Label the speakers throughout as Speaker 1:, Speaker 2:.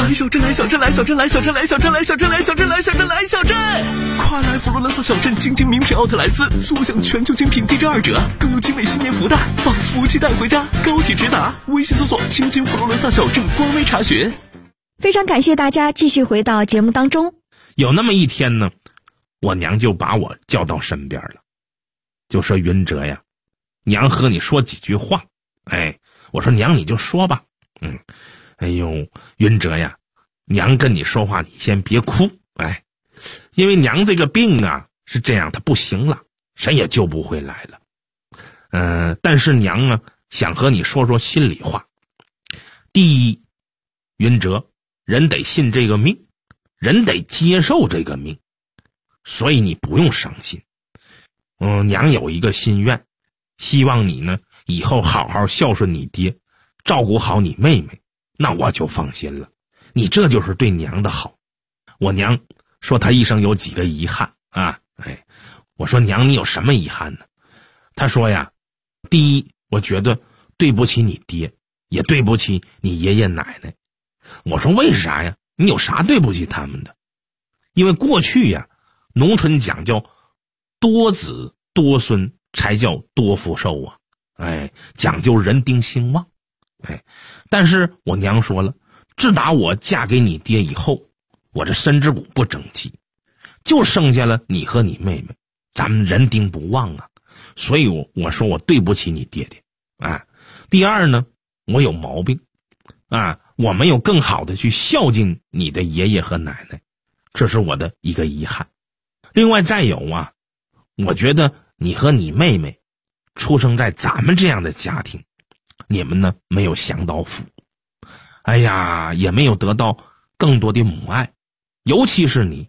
Speaker 1: 来小镇，来小镇，来小镇，来小镇，来小镇，来小镇，来小镇，来小镇，来小镇！快来佛罗伦萨小镇精品名品奥特莱斯，坐享全球精品DG2折，更有精美新年福袋，把福气带回家。高铁直达，微信搜索“亲佛罗伦萨小镇”官微查询。
Speaker 2: 非常感谢大家继续回到节目当中。
Speaker 3: 有那么一天呢，我娘就把我叫到身边了，就说：“云哲呀，娘和你说几句话。”我说：“娘你就说吧。”哎呦，云哲呀，娘跟你说话你先别哭。因为娘这个病啊是这样，她不行了，谁也救不回来了。但是娘呢想和你说说心里话。第一，云哲，人得信这个命，人得接受这个命，所以你不用伤心。娘有一个心愿，希望你呢以后好好孝顺你爹，照顾好你妹妹，那我就放心了。你这就是对娘的好。我娘说她一生有几个遗憾啊。我说娘你有什么遗憾呢？她说呀，第一，我觉得对不起你爹，也对不起你爷爷奶奶。我说为啥呀？你有啥对不起他们的？因为过去呀，农村讲究多子多孙才叫多福寿啊。讲究人丁兴旺。但是我娘说了，自打我嫁给你爹以后，我这身之骨不争气，就剩下了你和你妹妹，咱们人丁不旺啊。所以我说我对不起你爹爹。第二呢，我有毛病我没有更好的去孝敬你的爷爷和奶奶，这是我的一个遗憾。另外再有啊，我觉得你和你妹妹出生在咱们这样的家庭，你们呢没有享到福，也没有得到更多的母爱，尤其是你，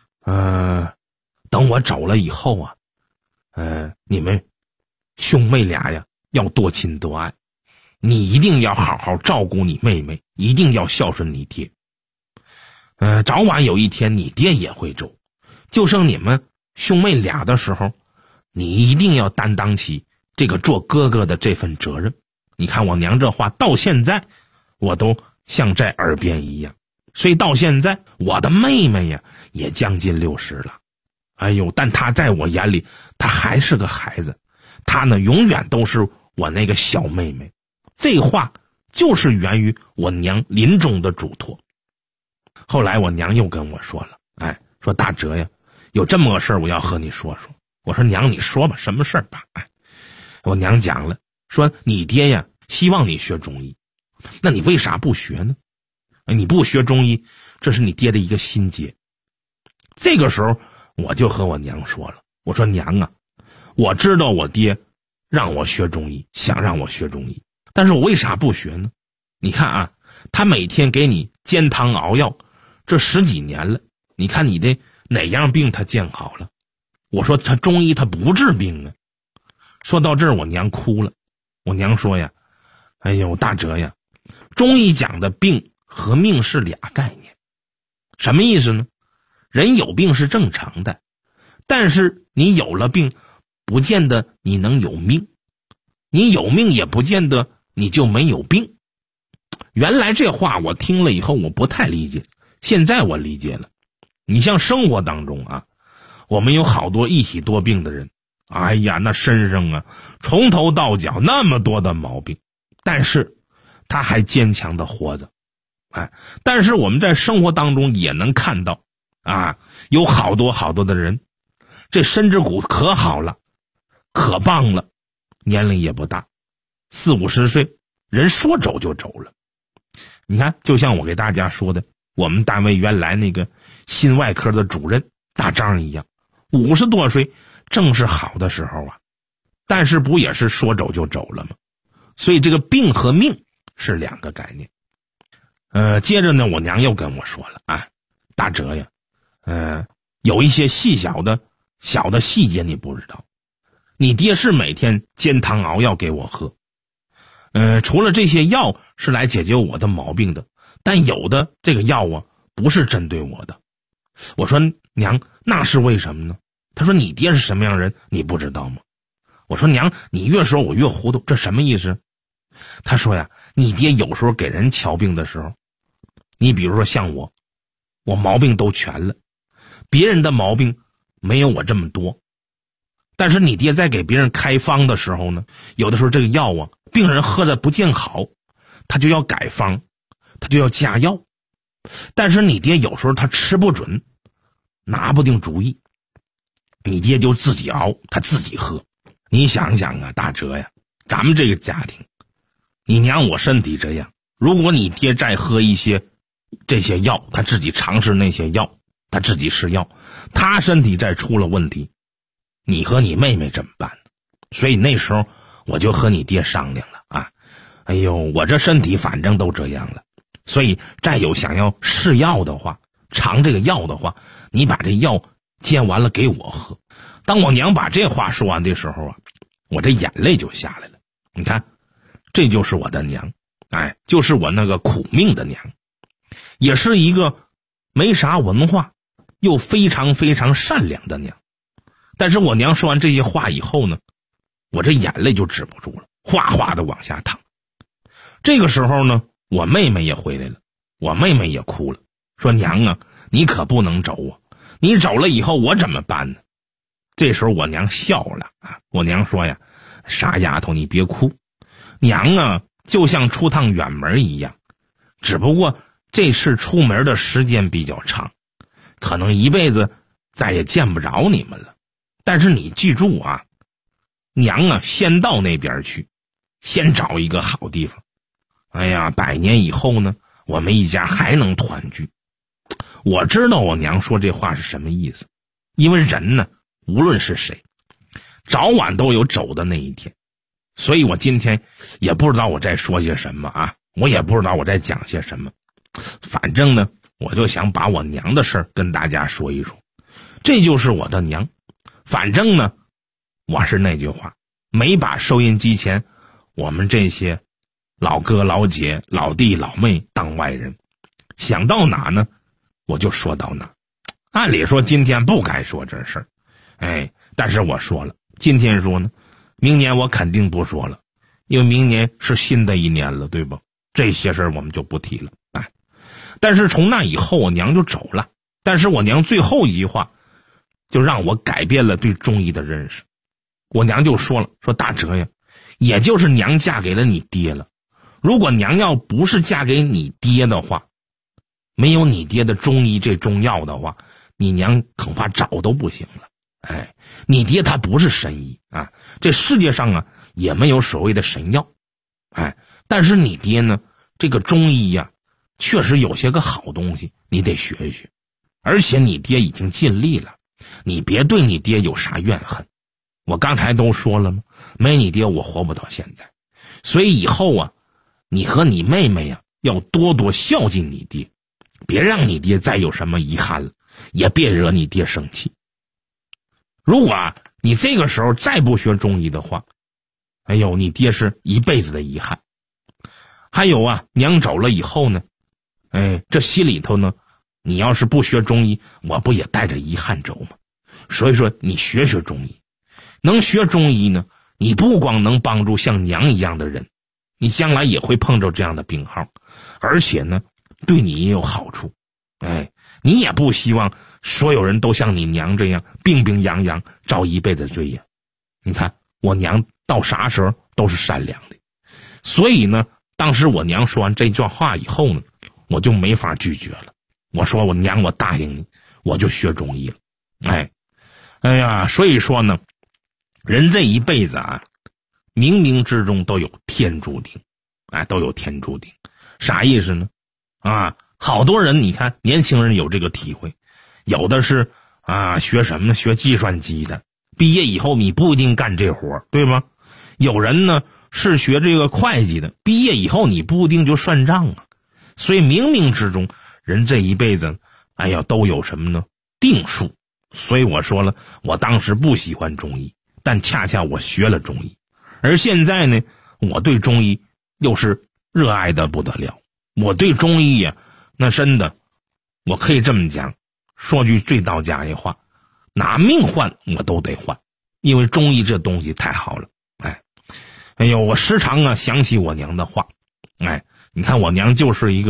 Speaker 3: 等我走了以后啊，你们兄妹俩呀要多亲多爱，你一定要好好照顾你妹妹，一定要孝顺你爹。早晚有一天你爹也会走，就剩你们兄妹俩的时候，你一定要担当起这个做哥哥的这份责任。你看我娘这话到现在我都像在耳边一样。所以到现在我的妹妹呀也将近60了，但她在我眼里她还是个孩子，她呢永远都是我那个小妹妹。这话就是源于我娘临终的嘱托。后来我娘又跟我说了，说大哲呀，有这么个事儿我要和你说说。我说娘你说吧，什么事儿吧？我娘讲了，说你爹呀希望你学中医，那你为啥不学呢？你不学中医，这是你爹的一个心结。这个时候我就和我娘说了，我说娘啊，我知道我爹让我学中医，想让我学中医，但是我为啥不学呢？你看他每天给你煎汤熬药，这10几年了，你看你的哪样病他见好了？我说他中医他不治病啊。说到这儿我娘哭了。我娘说呀，大哲呀，中医讲的病和命是俩概念。什么意思呢？人有病是正常的，但是你有了病不见得你能有命，你有命也不见得你就没有病。原来这话我听了以后我不太理解，现在我理解了。你像生活当中我们有好多一体多病的人，那身上从头到脚那么多的毛病，但是他还坚强的活着。但是我们在生活当中也能看到有好多好多的人，这身之骨可好了，可棒了，年龄也不大，40、50岁，人说走就走了。你看，就像我给大家说的，我们单位原来那个心外科的主任大张一样，50多岁正是好的时候但是不也是说走就走了吗？所以这个病和命是两个概念。接着呢，我娘又跟我说了大哲呀，有一些小的细节你不知道。你爹是每天煎汤熬药给我喝，除了这些药是来解决我的毛病的，但有的这个药不是针对我的。我说娘，那是为什么呢？他说你爹是什么样人你不知道吗？我说娘，你越说我越糊涂，这什么意思？他说呀，你爹有时候给人瞧病的时候， 你比如说像我毛病都全了，别人的毛病没有我这么多，但是你爹在给别人开方的时候呢，有的时候这个药啊，病人喝的不见好，他就要改方，他就要加药，但是你爹有时候他吃不准，拿不定主意，你爹就自己熬，他自己喝。你想想啊，大哲呀，咱们这个家庭，你娘我身体这样，如果你爹再喝一些这些药，他自己尝试那些药，他自己吃药，他身体再出了问题，你和你妹妹怎么办？所以那时候我就和你爹商量了啊，哎呦，我这身体反正都这样了，所以再有想要试药的话，尝这个药的话，你把这药煎完了给我喝。当我娘把这话说完的时候啊，我这眼泪就下来了。你看，这就是我的娘，哎，就是我那个苦命的娘，也是一个没啥文化又非常非常善良的娘。但是我娘说完这些话以后呢，我这眼泪就止不住了，哗哗的往下淌。这个时候呢，我妹妹也回来了，我妹妹也哭了，说娘啊，你可不能走啊，你走了以后我怎么办呢？这时候我娘笑了啊，我娘说呀，傻丫头你别哭，娘啊就像出趟远门一样，只不过这次出门的时间比较长，可能一辈子再也见不着你们了，但是你记住啊，娘啊先到那边去，先找一个好地方，哎呀100年以后呢，我们一家还能团聚。我知道我娘说这话是什么意思，因为人呢无论是谁早晚都有走的那一天，所以我今天也不知道我在说些什么啊，我也不知道我在讲些什么，反正呢我就想把我娘的事儿跟大家说一说，这就是我的娘。反正呢我是那句话，没把收音机前我们这些老哥老姐老弟老妹当外人，想到哪呢我就说到哪。按理说今天不该说这事儿，哎，但是我说了，今天说呢，明年我肯定不说了，因为明年是新的一年了，对吧？这些事儿我们就不提了。哎，但是从那以后我娘就走了，但是我娘最后一句话就让我改变了对中医的认识。我娘就说了，说大哲呀，也就是娘嫁给了你爹了，如果娘要不是嫁给你爹的话，没有你爹的中医这中药的话，你娘恐怕早都不行了。哎，你爹他不是神医啊，这世界上啊也没有所谓的神药，哎，但是你爹呢，这个中医呀，确实有些个好东西，你得学一学，而且你爹已经尽力了，你别对你爹有啥怨恨。我刚才都说了吗？没你爹我活不到现在，所以以后啊，你和你妹妹呀要多多孝敬你爹，别让你爹再有什么遗憾了，也别惹你爹生气。如果啊你这个时候再不学中医的话，哎呦，你爹是一辈子的遗憾。还有啊，娘走了以后呢，哎，这心里头呢，你要是不学中医，我不也带着遗憾走吗？所以说你学学中医，能学中医呢，你不光能帮助像娘一样的人，你将来也会碰着这样的病号，而且呢对你也有好处。哎，你也不希望所有人都像你娘这样病病殃殃遭一辈子罪呀。你看我娘到啥时候都是善良的，所以呢当时我娘说完这段话以后呢，我就没法拒绝了。我说我娘，我答应你，我就学中医了。哎呀，所以说呢，人这一辈子啊，冥冥之中都有天注定，哎，都有天注定。啥意思呢？啊，好多人你看年轻人有这个体会，有的是啊学什么呢？学计算机的，毕业以后你不一定干这活，对吗？有人呢是学这个会计的，毕业以后你不一定就算账啊。所以冥冥之中人这一辈子，哎呀，都有什么呢？定数。所以我说了，我当时不喜欢中医，但恰恰我学了中医，而现在呢，我对中医又是热爱的不得了。我对中医呀，那真的，我可以这么讲，说句最到家的话，拿命换我都得换，因为中医这东西太好了。哎呦，我时常啊想起我娘的话。哎，你看我娘就是一个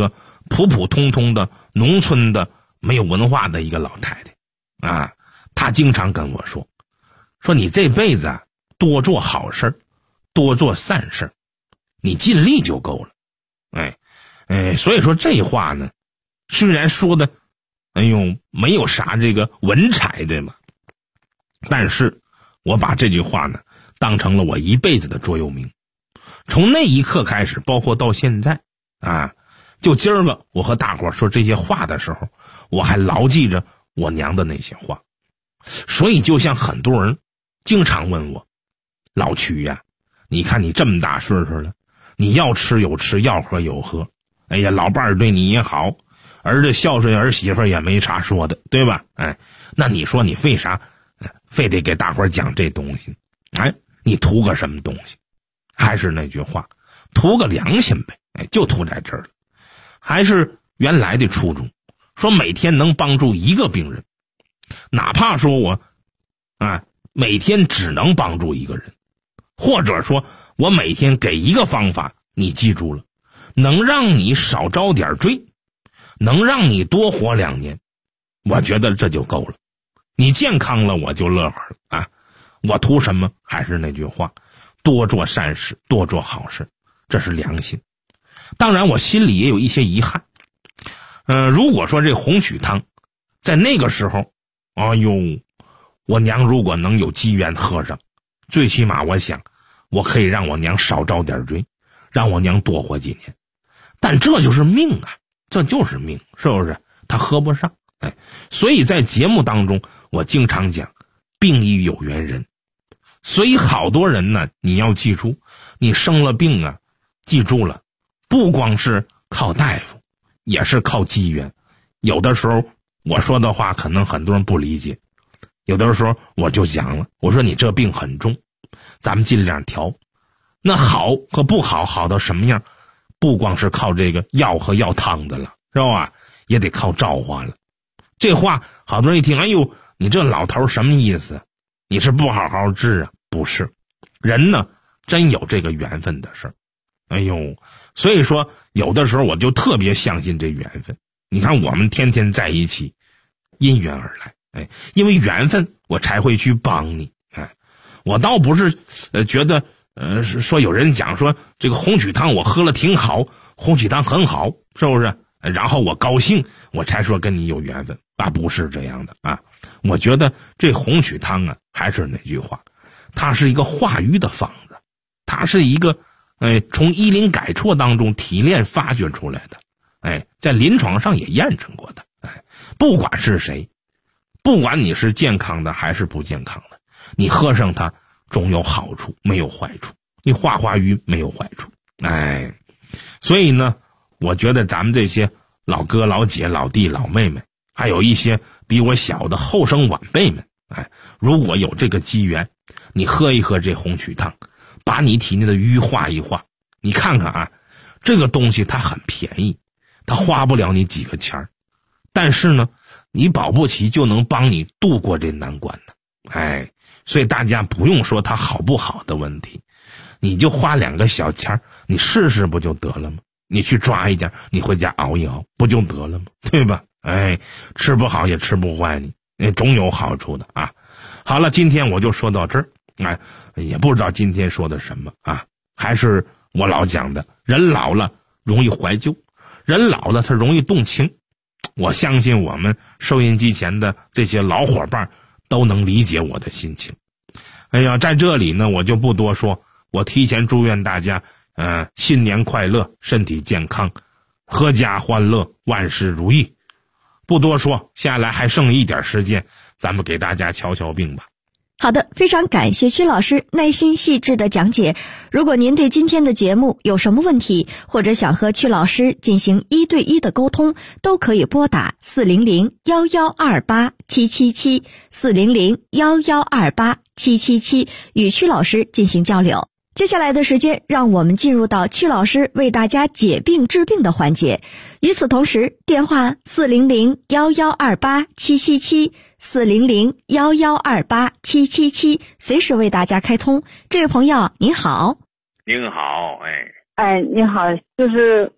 Speaker 3: 普普通通的农村的没有文化的一个老太太啊，她经常跟我说你这辈子啊多做好事，多做善事，你尽力就够了。所以说这话呢，虽然说的没有啥这个文采，对吗？但是我把这句话呢当成了我一辈子的座右铭。从那一刻开始，包括到现在啊，就今儿个我和大伙说这些话的时候，我还牢记着我娘的那些话。所以就像很多人经常问我，老曲呀，你看你这么大岁数了，你要吃有吃，要喝有喝，哎呀，老伴儿对你也好，儿子孝顺，儿媳妇也没啥说的，对吧？那你说你为啥非得给大伙讲这东西？你图个什么东西？还是那句话，图个良心呗，就图在这儿了。还是原来的初衷，说每天能帮助一个病人，哪怕说我每天只能帮助一个人，或者说我每天给一个方法，你记住了，能让你少遭点罪，能让你多活2年，我觉得这就够了。你健康了我就乐呵了啊！我图什么？还是那句话，多做善事，多做好事，这是良心。当然我心里也有一些遗憾。如果说这红曲汤在那个时候，我娘如果能有机缘喝上，最起码我想我可以让我娘少遭点罪，让我娘多活几年。但这就是命啊，这就是命，是不是？她喝不上。所以在节目当中我经常讲病亦有缘人。所以好多人呢，你要记住，你生了病啊，记住了，不光是靠大夫，也是靠机缘。有的时候我说的话可能很多人不理解，有的时候我就讲了，我说你这病很重，咱们尽量调。那好和不好，好到什么样，不光是靠这个药和药汤的了，是吧？也得靠造化了。这话好多人一听，你这老头什么意思？你是不好好治啊？不是，人呢真有这个缘分的事儿。所以说有的时候我就特别相信这缘分。你看我们天天在一起，因缘而来，因为缘分我才会去帮你。我倒不是觉得说有人讲说这个红曲汤我喝了挺好，红曲汤很好，是不是？然后我高兴我才说跟你有缘分啊，不是这样的啊。我觉得这红曲汤啊，还是那句话，它是一个化瘀的方子，它是一个从医林改错当中提炼发掘出来的，在临床上也验证过的。不管是谁，不管你是健康的还是不健康的，你喝上它总有好处，没有坏处。你化瘀没有坏处。所以呢，我觉得咱们这些老哥老姐老弟老妹妹，还有一些比我小的后生晚辈们，如果有这个机缘，你喝一喝这红曲汤，把你体内的瘀化一化，你看看啊，这个东西它很便宜，它花不了你几个钱儿，但是呢，你保不齐就能帮你度过这难关呢。所以大家不用说它好不好的问题，你就花2个小钱儿，你试试不就得了吗？你去抓一点，你回家熬一熬，不就得了吗？对吧？吃不好也吃不坏你，总有好处的啊。好了，今天我就说到这儿。也不知道今天说的什么啊，还是我老讲的，人老了容易怀旧，人老了他容易动情。我相信我们收音机前的这些老伙伴都能理解我的心情。在这里呢，我就不多说，我提前祝愿大家新年快乐，身体健康，阖家欢乐，万事如意。不多说，下来还剩一点时间，咱们给大家瞧瞧病吧。
Speaker 2: 好的，非常感谢曲老师耐心细致的讲解。如果您对今天的节目有什么问题，或者想和曲老师进行1对1的沟通，都可以拨打400-1128-777 400-1128-777与曲老师进行交流。接下来的时间，让我们进入到曲老师为大家解病治病的环节。与此同时，电话400-1128-777 400-1128-777随时为大家开通。这位朋友您好。
Speaker 4: 您好。
Speaker 5: 你好，就是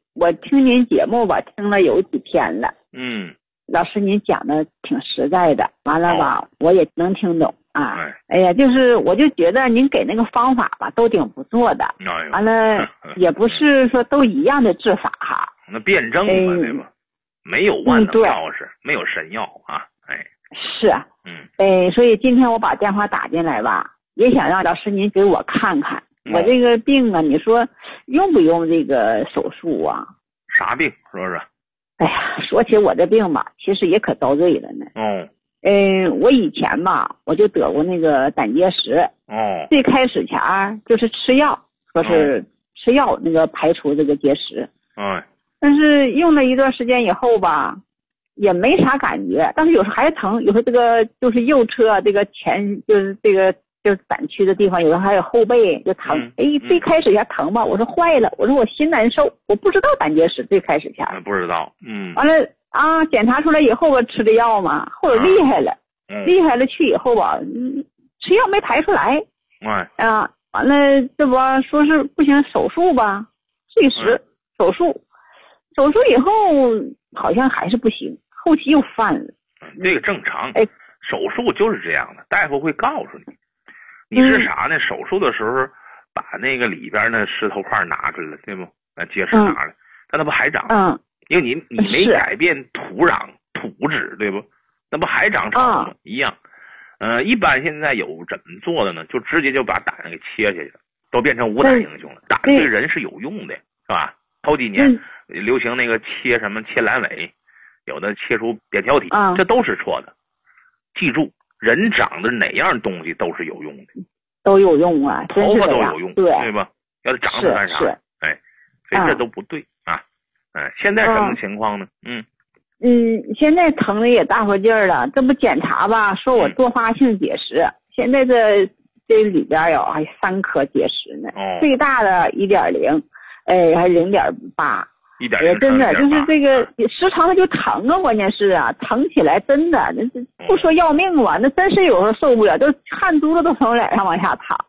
Speaker 4: 我听您节目吧，听了有几天了。老师您讲的挺实在的，完了吧，我也能听懂啊。哎呀，就是我就觉得您给那个方法吧，都挺不错的。完了也不是说都一样的治法哈。
Speaker 3: 那辩证嘛，对吧？没有万能药是，没有神药啊。
Speaker 4: 是啊。所以今天我把电话打进来吧，也想让老师您给我看看我这个病啊，你说用不用这个手术啊？
Speaker 3: 啥病说说？
Speaker 4: 哎呀，说起我这病吧，其实也可遭罪了呢。我以前吧，我就得过那个胆结石。最开始前就是吃药，说是吃药那个排除这个结石。但是用了一段时间以后吧，也没啥感觉，但是有时候还疼，有时候这个就是右侧这个前就是这个就是胆区的地方，有时候还有后背就疼。最开始前疼吧，我说坏了，我说我心难受，我不知道胆结石最开始前。
Speaker 3: 不知道。
Speaker 4: 完了啊，检查出来以后我吃的药嘛，后来厉害了。厉害了去以后吧，吃药没排出来。完了这不说是不行，手术吧，碎石手术以后好像还是不行，后期又犯了。
Speaker 3: 这个正常。手术就是这样的，大夫会告诉你，你是啥呢？手术的时候把那个里边的石头块拿出来了，对不？结石拿了，但它不还长？因为你没改变土壤土质，对不？那不还长草吗？一样。一般现在有怎么做的呢？就直接就把胆给切下去了，都变成无胆英雄了。胆对人是有用的，是吧？头几年流行那个切什么切阑尾，有的切出扁桃体，这都是错的。记住，人长的哪样东西都是有用的，
Speaker 4: 都有用啊，
Speaker 3: 头发都有用，对吧？要它长它干啥？所以这都不对啊。现在什么情况呢？
Speaker 4: 现在疼的也大伙劲儿了，这不检查吧，说我多发性结石，现在这里边有还3颗结石呢，最大的1.0，还0.8。真的就是这个时常的就疼啊，关键是啊，疼起来真的那不说要命吧，那真是有时候受不了，都汗珠子都从脸上往下淌。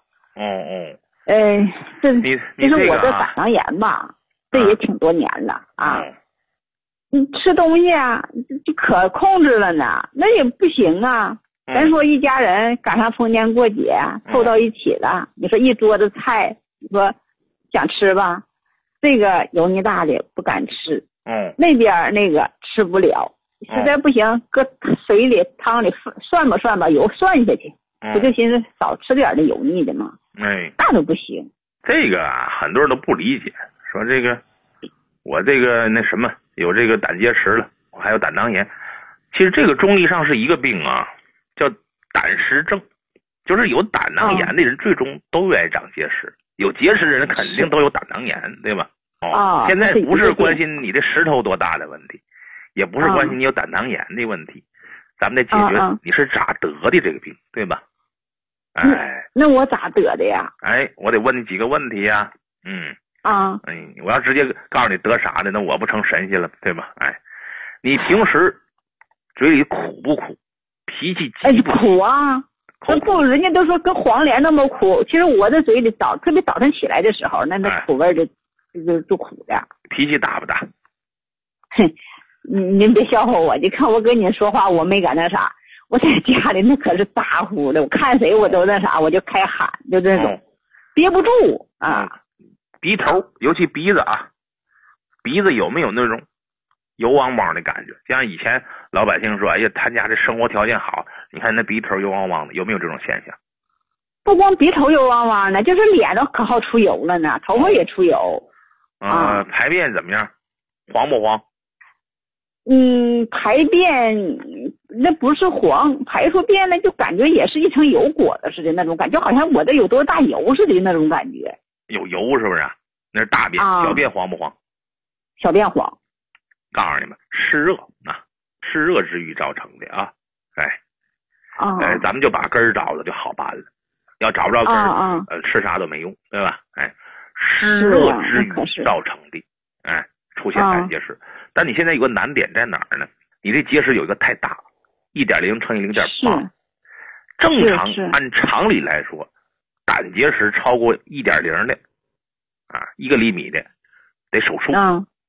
Speaker 4: 这就是我这胆囊炎吧，这也挺多年了啊。你吃东西啊就可控制了呢，那也不行啊。咱说一家人赶上逢年过节凑到一起了，你说一桌子菜，你说想吃吧，这个油腻大的不敢吃，那边那个吃不了，实在不行搁水里汤里涮吧，油涮下去，不就寻思少吃点的油腻的吗？那都不行。
Speaker 3: 这个啊，很多人都不理解，说这个我这个那什么有这个胆结石了，我还有胆囊炎。其实这个中医上是一个病啊，叫胆石症，就是有胆囊炎的人最终都愿意长结石。有结石的人肯定都有胆囊炎，对吧？现在不是关心你的石头多大的问题，也不是关心你有胆囊炎的问题，咱们得解决你是咋得的这个病，对吧？
Speaker 4: 那我咋得的呀？
Speaker 3: 我得问你几个问题呀。我要直接告诉你得啥的，那我不成神仙了，对吧？你平时嘴里苦不苦？脾气急不
Speaker 4: 苦啊？那不，人家都说跟黄连那么苦，其实我的嘴里特别早晨起来的时候，那苦味就苦的。
Speaker 3: 脾气大不大？
Speaker 4: 您别笑话我，你看我跟你说话，我没敢那啥，我在家里那可是咋呼的，我看谁我都那啥，我就开喊，就这种，憋不住啊。
Speaker 3: 鼻头，尤其鼻子啊，鼻子有没有那种油汪汪的感觉？像以前老百姓说，哎呀，他家这生活条件好，你看那鼻头油汪汪的，有没有这种现象？
Speaker 4: 不光鼻头油汪汪的，就是脸都可好出油了呢，头发也出油。
Speaker 3: 排便怎么样？黄不黄？
Speaker 4: 排便那不是黄，排出便来就感觉也是一层油裹的似的那种感觉，好像我这有多大油似的那种感觉。
Speaker 3: 有油是不是？那是大便，小便黄不黄？
Speaker 4: 小便黄。
Speaker 3: 告诉你们，湿热啊，湿热之欲造成的啊。咱们就把根儿找了就好办了。要找不着根儿，吃啥都没用，对吧？湿热之欲造成的，出现胆结石。但你现在有个难点在哪儿呢？你这结石有一个太大，1.0乘以0.8。正常按常理来说，胆结石超过1.0的，1个厘米的，得手术。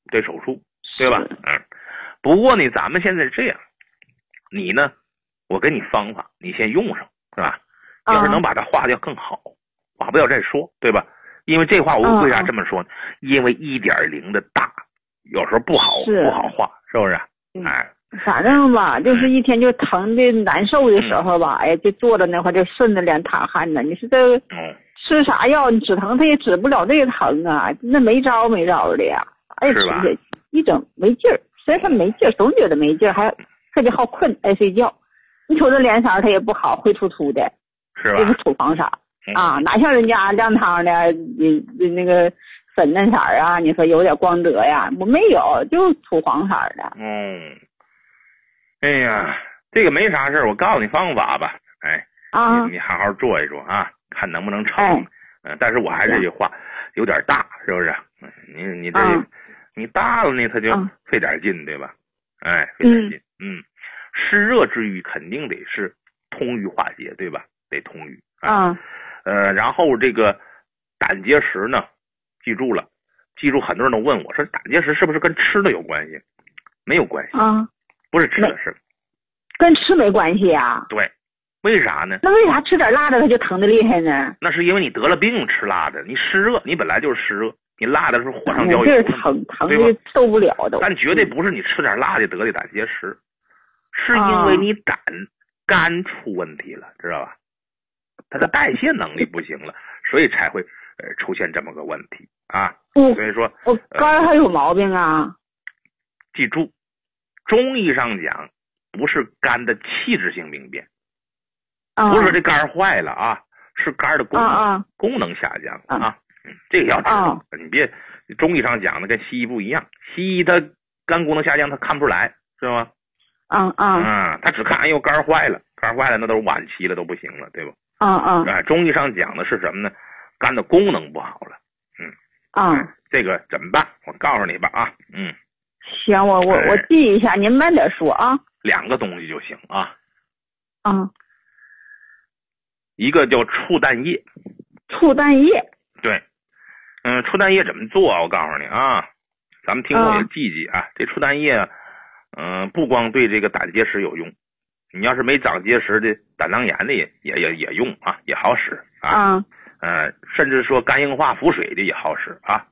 Speaker 3: 得手术，对吧？不过呢，咱们现在这样，你呢，我给你方法，你先用上，是吧？要是能把它化掉更好，化不掉再说，对吧？因为这话我为啥这么说呢？因为1.0的大，有时候不好化，是不是？
Speaker 4: 反正吧，就是一天就疼的难受的时候吧，哎呀，就坐着那块就顺着脸淌汗呢。你说这吃啥药，你止疼它也止不了这个疼啊，那没招的呀。哎呀，吃下去一整没劲儿，虽然他没劲儿，总觉得没劲儿，还特别好困，爱睡觉。你瞅这脸色它也不好，灰秃秃的，
Speaker 3: 是吧？
Speaker 4: 就是土黄色啊，哪像人家亮堂的，那个粉嫩色啊，你说有点光泽呀？我没有，就土黄色的。
Speaker 3: 哎呀，这个没啥事，我告诉你方法吧。你好好做一做啊，看能不能成。但是我还是这句话，有点大，是不是？你这你大了呢，它就费点劲，对吧？费点劲。湿热之瘀肯定得是通瘀化结，对吧？得通瘀然后这个胆结石呢，记住，很多人都问我说，胆结石是不是跟吃的有关系？没有关系不是吃的事，
Speaker 4: 跟吃没关系啊。
Speaker 3: 对，为啥呢？
Speaker 4: 那为啥吃点辣的它就疼得厉害呢？
Speaker 3: 那是因为你得了病吃辣的，你湿热，你本来就是湿热，你辣的是火上浇油，
Speaker 4: 这疼的受不了的。
Speaker 3: 但绝对不是你吃点辣的得的胆结石，是因为你肝出问题了，知道吧？它的代谢能力不行了，所以才会出现这么个问题啊。所以说
Speaker 4: 我肝还有毛病啊。
Speaker 3: 记住，中医上讲不是肝的器质性病变，不是说这肝坏了啊，是肝的功能下降这个要知道。你别中医上讲的跟西医不一样，西医它肝功能下降它看不出来，是吗？他只看肝坏了那都是晚期了，都不行了，对吧？中医上讲的是什么呢？肝的功能不好了。这个怎么办？我告诉你吧啊。
Speaker 4: 行，我记一下，您慢点说啊。
Speaker 3: 2个东西就行啊。一个叫醋蛋液。
Speaker 4: 醋蛋液。
Speaker 3: 对。醋蛋液怎么做啊？我告诉你啊，咱们听众也记记啊。这醋蛋液不光对这个胆结石有用，你要是没长结石的胆囊炎的也用啊，也好使啊。甚至说肝硬化腹水的也好使啊。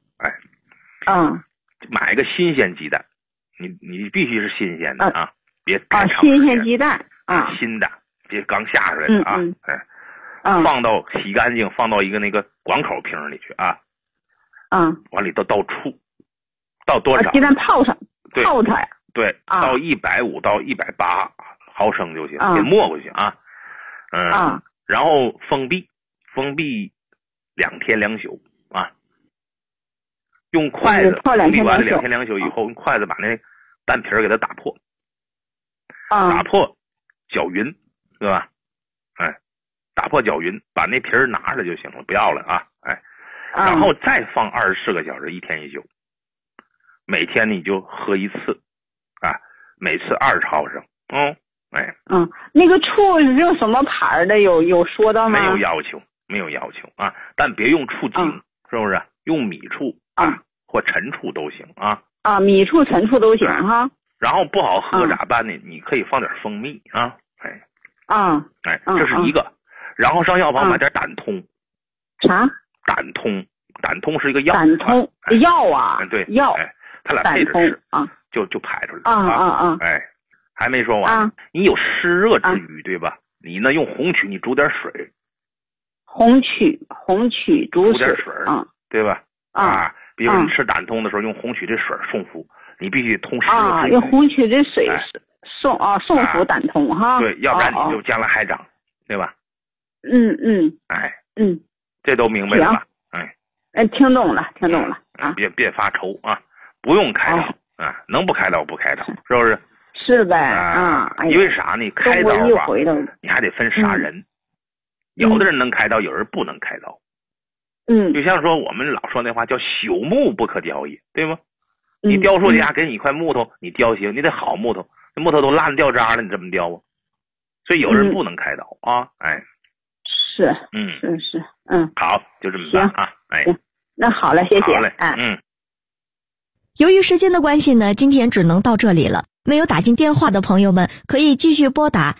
Speaker 3: 买个新鲜鸡蛋，你必须是新鲜的啊，别太长时间。
Speaker 4: 新鲜鸡蛋
Speaker 3: 新的，别刚下出来的放到洗干净，放到一个那个广口瓶里去啊。往里头倒醋，倒多少？
Speaker 4: 鸡蛋泡上，泡它呀。
Speaker 3: 对，到150到180毫升就行，别没过去啊。然后封闭2天2宿啊。用筷子封闭完了2天2宿以后，用筷子把那蛋皮给它打破，打破搅匀，对吧？打破搅匀，把那皮拿着就行了，不要了啊。然后再放24个小时，1天1宿，每天你就喝1次每次20毫升。
Speaker 4: 那个醋是用什么牌的？有说到吗？
Speaker 3: 没有要求啊，但别用醋精，是不是？用米醋或陈醋都行啊。
Speaker 4: 米醋、陈醋都行哈。
Speaker 3: 然后不好喝咋办呢？你可以放点蜂蜜啊。这是一个。然后上药房买点胆通。
Speaker 4: 啥？
Speaker 3: 胆通是一个药。
Speaker 4: 胆通药啊？
Speaker 3: 对，
Speaker 4: 药。
Speaker 3: 他俩配着吃就排出来了还没说完。你有湿热之瘀对吧？你呢用红曲，你煮点水。红曲煮点水对吧？比如你吃胆通的时候，用红曲这水送服，你必须通湿热。
Speaker 4: 用红曲这水送服胆通哈。
Speaker 3: 对，要不然你就将来还长，对吧？这都明白了吧？
Speaker 4: 听懂了
Speaker 3: 别发愁啊，不用开刀能不开刀不开刀，是不是？
Speaker 4: 是呗
Speaker 3: 因为啥呢？开刀吧，你还得分啥人，有的人能开刀，有人不能开刀。就像说我们老说那话叫朽木不可雕也，对吗？你雕塑家给你一块木头，你雕行，你得好木头，那木头都烂掉渣了，你怎么雕啊？所以有人不能开刀
Speaker 4: 是
Speaker 3: 好，就这么办啊。
Speaker 4: 那好了，谢谢。
Speaker 3: 好嘞，
Speaker 2: 由于时间的关系呢，今天只能到这里了。没有打进电话的朋友们，可以继续拨打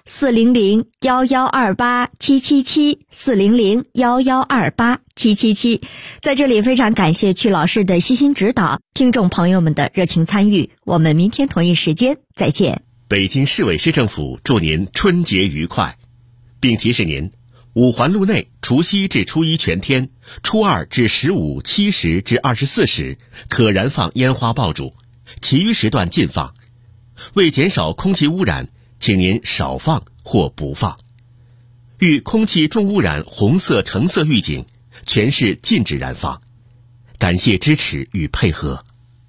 Speaker 2: 400-1128-777，400-1128-777。在这里非常感谢曲老师的悉心指导，听众朋友们的热情参与。我们明天同一时间再见。
Speaker 5: 北京市委市政府祝您春节愉快，并提示您，五环路内除夕至初一全天，初二至15、7时至24时可燃放烟花爆竹，其余时段禁放。为减少空气污染，请您少放或不放。遇空气重污染红色、橙色预警，全市禁止燃放。感谢支持与配合。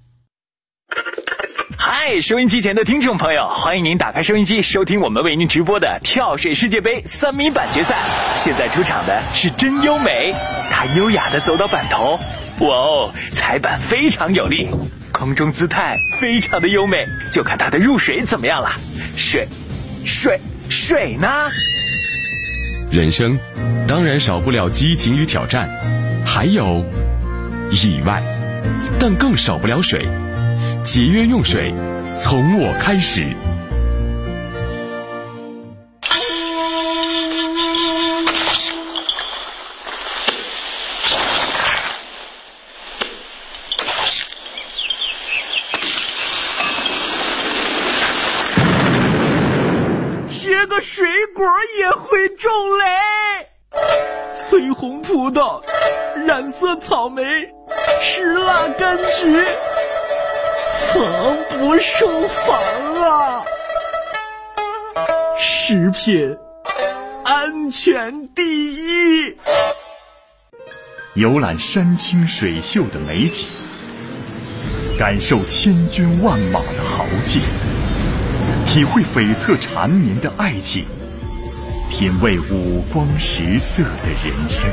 Speaker 1: 嗨，收音机前的听众朋友，欢迎您打开收音机收听我们为您直播的跳水世界杯3米板决赛。现在出场的是真优美，她优雅地走到板头，哇哦，踩板非常有力，空中姿态非常的优美，就看她的入水怎么样了。水呢？
Speaker 6: 人生当然少不了激情与挑战，还有意外，但更少不了水。节约用水，从我开始。
Speaker 1: 切个水果也会中雷，翠红葡萄，染色草莓，石蜡柑橘，防不胜防啊！食品安全第一。
Speaker 7: 游览山清水秀的美景，感受千军万马的豪劲，体会悱恻缠绵的爱情，品味五光十色的人生。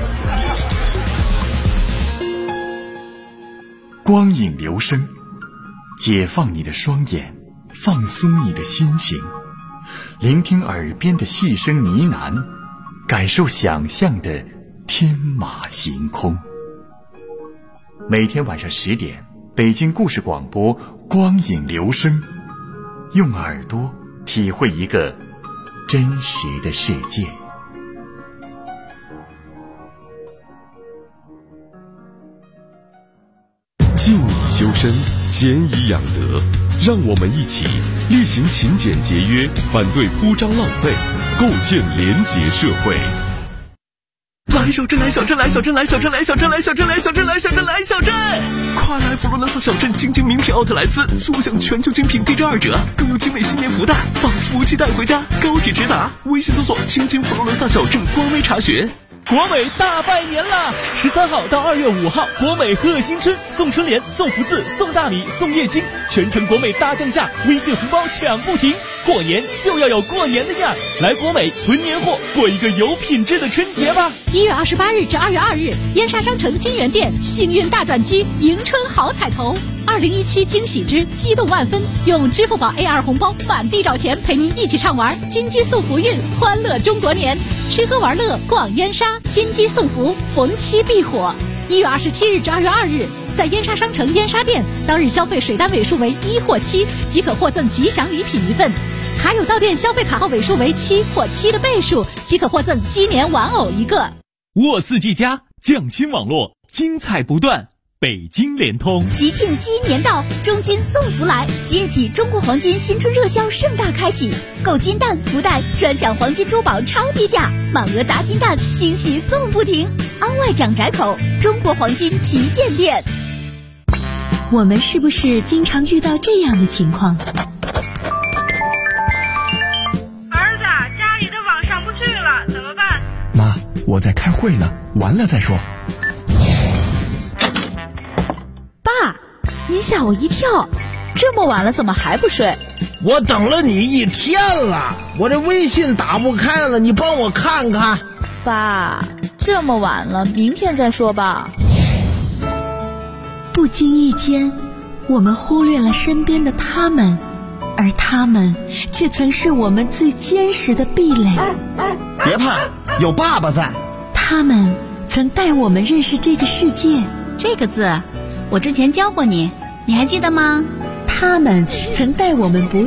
Speaker 7: 光影流声，解放你的双眼，放松你的心情，聆听耳边的细声呢喃，感受想象的天马行空。每天晚上10点，北京故事广播光影流声，用耳朵体会一个真实的世界。
Speaker 6: 静以修身，俭以养德，让我们一起厉行勤俭节约，反对铺张浪费，构建廉洁社会。
Speaker 1: 来小镇，来小镇，来小镇，来小镇，来小镇，来小镇，来小镇，来小镇，来小镇！快来佛罗伦萨小镇精品名品奥特莱斯，坐享全球精品地质2折，更有精美新年福袋，把福气带回家。高铁直达，微信搜索“亲亲佛罗伦萨小镇”官微查询。
Speaker 8: 国美大拜年啦！13号到2月5号，国美贺新春，送春联，送福字，送大米，送液晶，全程国美大降价，微信红包抢不停。过年就要有过年的样，来国美囤年货，过一个有品质的春节吧
Speaker 9: ！1月28日至2月2日，燕莎商城金源店幸运大转机，迎春好彩头！2017惊喜之激动万分，用支付宝 A2 红包满地找钱，陪您一起畅玩金鸡送福运，欢乐中国年，吃喝玩乐逛燕莎，金鸡送福，逢七必火。1月27日至2月2日，在燕莎商城燕莎店，当日消费水单尾数为1或7，即可获赠吉祥礼品1份。还有到店消费卡号尾数为7或7的倍数，即可获赠鸡年玩偶1个。
Speaker 8: 沃四 G 加匠心网络，精彩不断。北京联通
Speaker 9: 吉庆鸡年到，中金送福来！即日起，中国黄金新春热销盛大开启，购金蛋、福袋专享黄金珠宝超低价，满额砸金蛋，惊喜送不停。安外蒋宅口中国黄金旗舰店。
Speaker 2: 我们是不是经常遇到这样的情况？
Speaker 10: 儿子，家里的网上不去了，怎么办？
Speaker 11: 妈，我在开会呢，完了再说。
Speaker 12: 爸，您吓我一跳，这么晚了怎么还不睡？
Speaker 13: 我等了你1天了，我这微信打不开了，你帮我看看。
Speaker 12: 爸，这么晚了，明天再说吧。
Speaker 2: 不经意间，我们忽略了身边的他们，而他们却曾是我们最坚实的壁垒。
Speaker 13: 别怕，有爸爸在。
Speaker 2: 他们曾带我们认识这个世界。
Speaker 14: 这个字我之前教过你， 你还记得吗？
Speaker 15: 他们曾带我们不